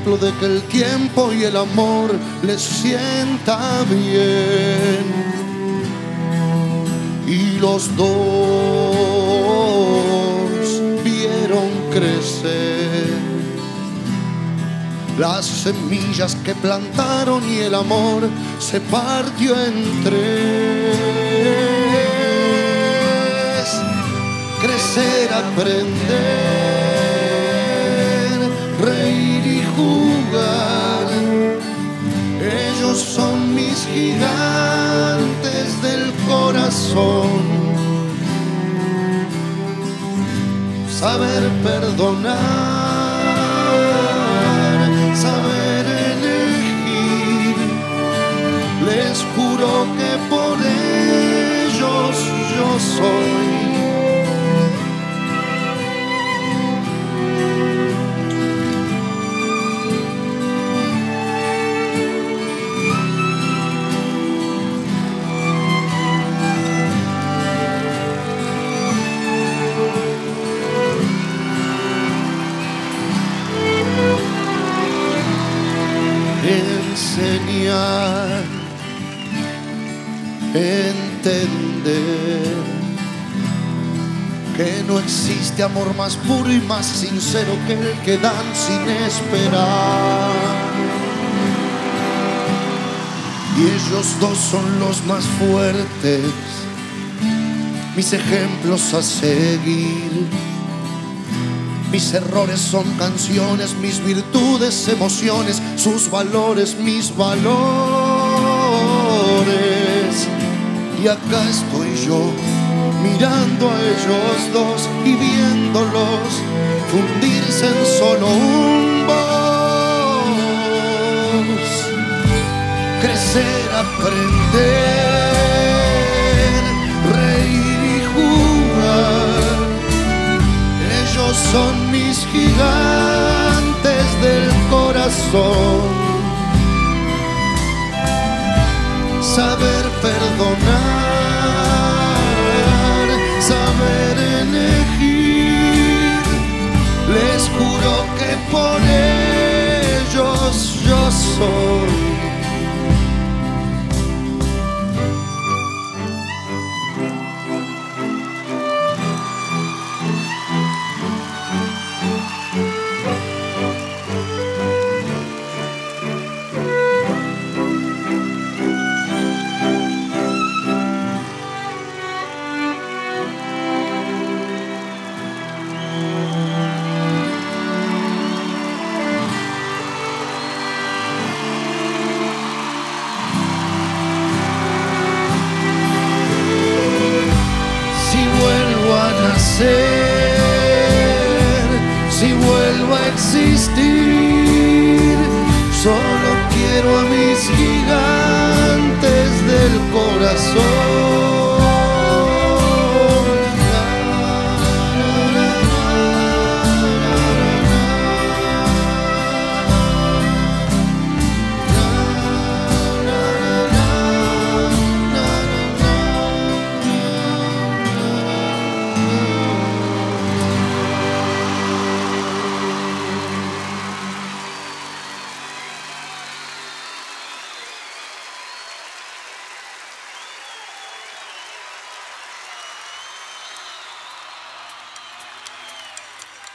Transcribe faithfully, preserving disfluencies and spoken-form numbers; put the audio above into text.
ejemplo de que el tiempo y el amor les sienta bien. Y los dos vieron crecer las semillas que plantaron y el amor se partió en tres. Crecer, aprender, reír y jugar. Ellos son mis gigantes del corazón. Saber perdonar, saber elegir. Les juro que por ellos yo soy. Enseñar, entender que no existe amor más puro y más sincero que el que dan sin esperar. Y ellos dos son los más fuertes, mis ejemplos a seguir. Mis errores son canciones, mis virtudes, emociones, sus valores, mis valores. Y acá estoy yo, mirando a ellos dos y viéndolos fundirse en solo un voz. Crecer, aprender, reír y jugar. Ellos son mis gigantes del corazón. Saber perdonar, saber elegir. Les juro que por ellos yo soy. Si vuelvo a existir, solo quiero a mis gigantes